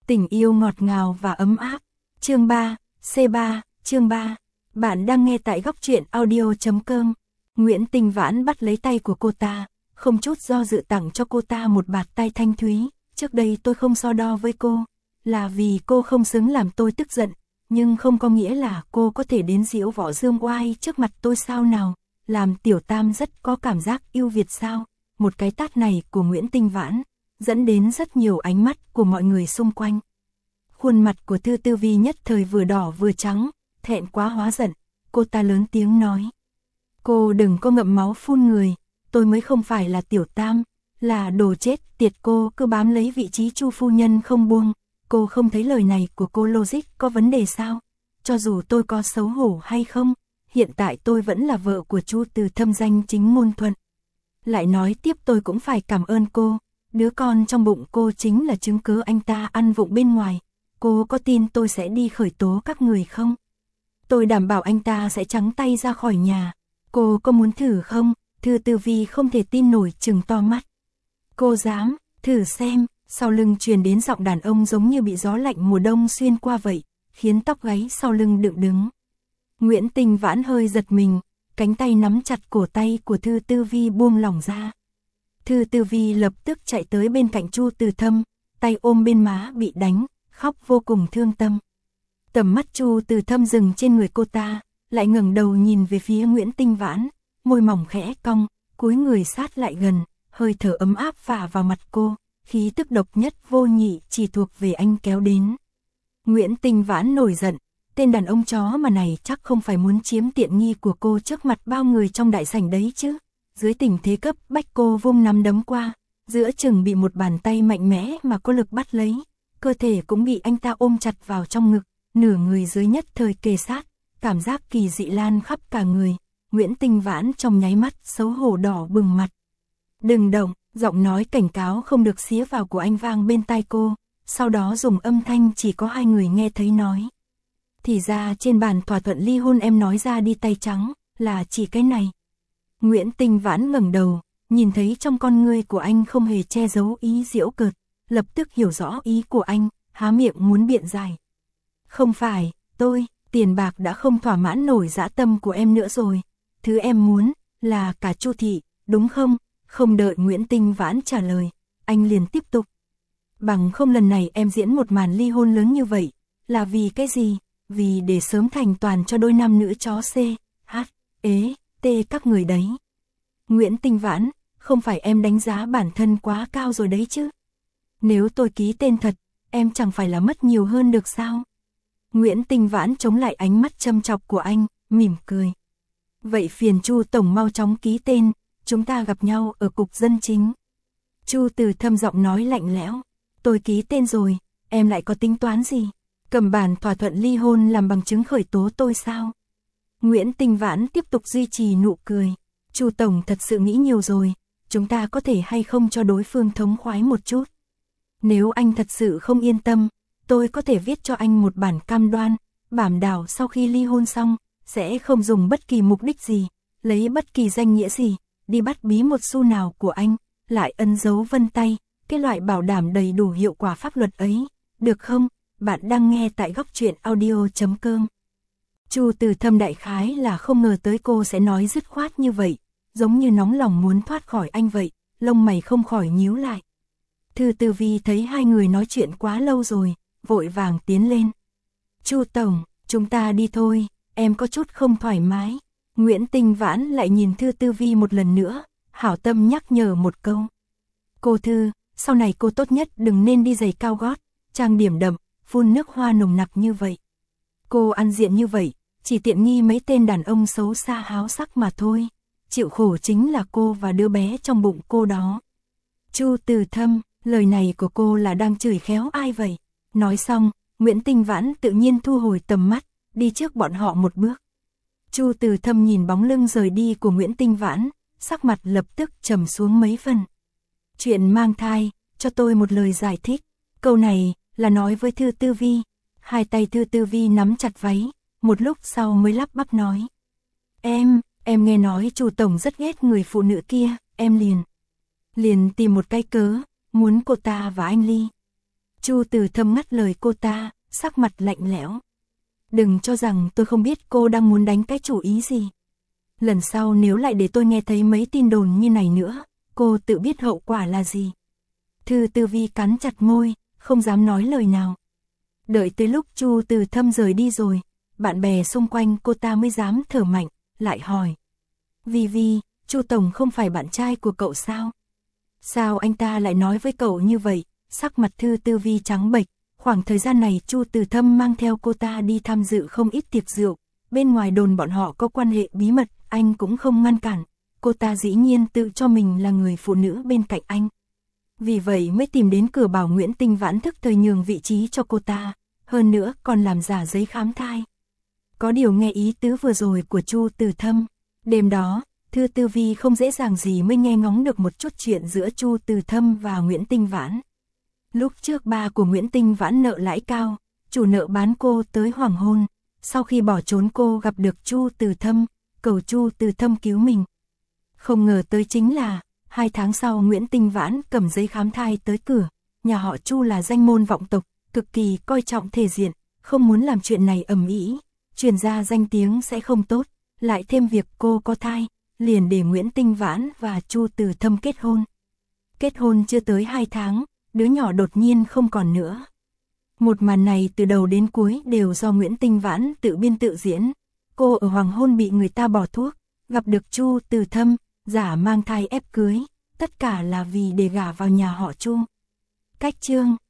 Tình yêu ngọt ngào và ấm áp. Chương 3, C3, chương 3. Bạn đang nghe tại góc truyện audio.com. Nguyễn Tinh Vãn bắt lấy tay của cô ta, không chút do dự tặng cho cô ta một bạt tay thanh thúy. Trước đây tôi không so đo với cô, là vì cô không xứng làm tôi tức giận, nhưng không có nghĩa là cô có thể đến diễu võ dương oai trước mặt tôi sao nào, làm tiểu tam rất có cảm giác ưu việt sao. Một cái tát này của Nguyễn Tinh Vãn dẫn đến rất nhiều ánh mắt của mọi người xung quanh. Khuôn mặt của Thư Tư Vi nhất thời vừa đỏ vừa trắng, thẹn quá hóa giận, cô ta lớn tiếng nói. Cô đừng có ngậm máu phun người, tôi mới không phải là tiểu tam, là đồ chết tiệt, cô cứ bám lấy vị trí Chu phu nhân không buông. Cô không thấy lời này của cô logic có vấn đề sao? Cho dù tôi có xấu hổ hay không, hiện tại tôi vẫn là vợ của Chu Từ Thâm danh chính ngôn thuận. Lại nói tiếp, tôi cũng phải cảm ơn cô, đứa con trong bụng cô chính là chứng cứ anh ta ăn vụng bên ngoài. Cô có tin tôi sẽ đi khởi tố các người không? Tôi đảm bảo anh ta sẽ trắng tay ra khỏi nhà. Cô có muốn thử không? Thư Tư Vi không thể tin nổi trừng to mắt. Cô dám, thử xem. Sau lưng truyền đến giọng đàn ông giống như bị gió lạnh mùa đông xuyên qua vậy, khiến tóc gáy sau lưng dựng đứng. Nguyễn Tinh Vãn hơi giật mình, cánh tay nắm chặt cổ tay của Thư Tư Vi buông lỏng ra. Thư Tư Vi lập tức chạy tới bên cạnh Chu Từ Thâm, tay ôm bên má bị đánh, khóc vô cùng thương tâm. Tầm mắt Chu Từ Thâm dừng trên người cô ta, lại ngẩng đầu nhìn về phía Nguyễn Tinh Vãn, môi mỏng khẽ cong, cúi người sát lại gần, hơi thở ấm áp phả vào mặt cô. Khí tức độc nhất vô nhị chỉ thuộc về anh kéo đến. Nguyễn Tinh Vãn nổi giận, tên đàn ông chó mà này chắc không phải muốn chiếm tiện nghi của cô trước mặt bao người trong đại sảnh đấy chứ. Dưới tình thế cấp bách cô vung nắm đấm qua, giữa chừng bị một bàn tay mạnh mẽ mà có lực bắt lấy, cơ thể cũng bị anh ta ôm chặt vào trong ngực, nửa người dưới nhất thời kề sát, cảm giác kỳ dị lan khắp cả người. Nguyễn Tinh Vãn trong nháy mắt xấu hổ đỏ bừng mặt. Đừng động. Giọng nói cảnh cáo không được xía vào của anh vang bên tai cô, sau đó dùng âm thanh chỉ có hai người nghe thấy nói. Thì ra trên bàn thỏa thuận ly hôn em nói ra đi tay trắng, là chỉ cái này. Nguyễn Tinh Vãn ngẩng đầu, nhìn thấy trong con ngươi của anh không hề che giấu ý giễu cợt, lập tức hiểu rõ ý của anh, há miệng muốn biện giải. Không phải, tiền bạc đã không thỏa mãn nổi dã tâm của em nữa rồi, thứ em muốn, là cả Chu thị, đúng không? Không đợi Nguyễn Tinh Vãn trả lời, anh liền tiếp tục. Bằng không lần này em diễn một màn ly hôn lớn như vậy, là vì cái gì? Vì để sớm thành toàn cho đôi nam nữ chó C, H, ế, T các người đấy. Nguyễn Tinh Vãn, không phải em đánh giá bản thân quá cao rồi đấy chứ? Nếu tôi ký tên thật, em chẳng phải là mất nhiều hơn được sao? Nguyễn Tinh Vãn chống lại ánh mắt châm chọc của anh, mỉm cười. Vậy phiền Chu tổng mau chóng ký tên. Chúng ta gặp nhau ở cục dân chính. Chu Từ Thâm giọng nói lạnh lẽo. Tôi ký tên rồi, em lại có tính toán gì? Cầm bản thỏa thuận ly hôn làm bằng chứng khởi tố tôi sao? Nguyễn Tinh Vãn tiếp tục duy trì nụ cười. Chu tổng thật sự nghĩ nhiều rồi, chúng ta có thể hay không cho đối phương thống khoái một chút? Nếu anh thật sự không yên tâm, tôi có thể viết cho anh một bản cam đoan, bảo đảm sau khi ly hôn xong, sẽ không dùng bất kỳ mục đích gì, lấy bất kỳ danh nghĩa gì, đi bắt bí một xu nào của anh, lại ấn dấu vân tay, cái loại bảo đảm đầy đủ hiệu quả pháp luật ấy, được không? Bạn đang nghe tại góc truyện audio.com. Chu Từ Thâm đại khái là không ngờ tới cô sẽ nói dứt khoát như vậy, giống như nóng lòng muốn thoát khỏi anh vậy, lông mày không khỏi nhíu lại. Thư Tư Vi thấy hai người nói chuyện quá lâu rồi, vội vàng tiến lên. Chu tổng, chúng ta đi thôi, em có chút không thoải mái. Nguyễn Tinh Vãn lại nhìn Thư Tư Vi một lần nữa, hảo tâm nhắc nhở một câu. Cô Thư, sau này cô tốt nhất đừng nên đi giày cao gót, trang điểm đậm, phun nước hoa nồng nặc như vậy. Cô ăn diện như vậy, chỉ tiện nghi mấy tên đàn ông xấu xa háo sắc mà thôi. Chịu khổ chính là cô và đứa bé trong bụng cô đó. Chu Từ Thâm, lời này của cô là đang chửi khéo ai vậy? Nói xong, Nguyễn Tinh Vãn tự nhiên thu hồi tầm mắt, đi trước bọn họ một bước. Chu Từ Thâm nhìn bóng lưng rời đi của Nguyễn Tinh Vãn, sắc mặt lập tức trầm xuống mấy phần. Chuyện mang thai, cho tôi một lời giải thích. Câu này là nói với Thư Tư Vi. Hai tay Thư Tư Vi nắm chặt váy, một lúc sau mới lắp bắp nói. Em nghe nói chủ tổng rất ghét người phụ nữ kia, em liền tìm một cái cớ, muốn cô ta và anh ly. Chu Từ Thâm ngắt lời cô ta, sắc mặt lạnh lẽo. Đừng cho rằng tôi không biết cô đang muốn đánh cái chủ ý gì. Lần sau nếu lại để tôi nghe thấy mấy tin đồn như này nữa, cô tự biết hậu quả là gì. Thư Tư Vi cắn chặt môi, không dám nói lời nào. Đợi tới lúc Chu Từ Thâm rời đi rồi, bạn bè xung quanh cô ta mới dám thở mạnh, lại hỏi. Vi, Chu Tổng không phải bạn trai của cậu sao? Sao anh ta lại nói với cậu như vậy? Sắc mặt Thư Tư Vi trắng bệch, khoảng thời gian này Chu Từ Thâm mang theo cô ta đi tham dự không ít tiệc rượu, bên ngoài đồn bọn họ có quan hệ bí mật, anh cũng không ngăn cản, cô ta dĩ nhiên tự cho mình là người phụ nữ bên cạnh anh. Vì vậy mới tìm đến cửa bảo Nguyễn Tinh Vãn thức thời nhường vị trí cho cô ta, hơn nữa còn làm giả giấy khám thai. Có điều nghe ý tứ vừa rồi của Chu Từ Thâm, đêm đó, Thư Tư Vi không dễ dàng gì mới nghe ngóng được một chút chuyện giữa Chu Từ Thâm và Nguyễn Tinh Vãn. Lúc trước ba của Nguyễn Tinh Vãn nợ lãi cao, chủ nợ bán cô tới hoàng hôn, sau khi bỏ trốn cô gặp được Chu Từ Thâm, cầu Chu Từ Thâm cứu mình. Không ngờ tới chính là, 2 tháng sau Nguyễn Tinh Vãn cầm giấy khám thai tới cửa, nhà họ Chu là danh môn vọng tộc, cực kỳ coi trọng thể diện, không muốn làm chuyện này ầm ĩ, truyền ra danh tiếng sẽ không tốt, lại thêm việc cô có thai, liền để Nguyễn Tinh Vãn và Chu Từ Thâm kết hôn. Kết hôn chưa tới 2 tháng, đứa nhỏ đột nhiên không còn nữa. Một màn này từ đầu đến cuối đều do Nguyễn Tinh Vãn tự biên tự diễn. Cô ở hoàng hôn bị người ta bỏ thuốc, gặp được Chu Từ Thâm, giả mang thai ép cưới, tất cả là vì để gả vào nhà họ Chu. Cách chương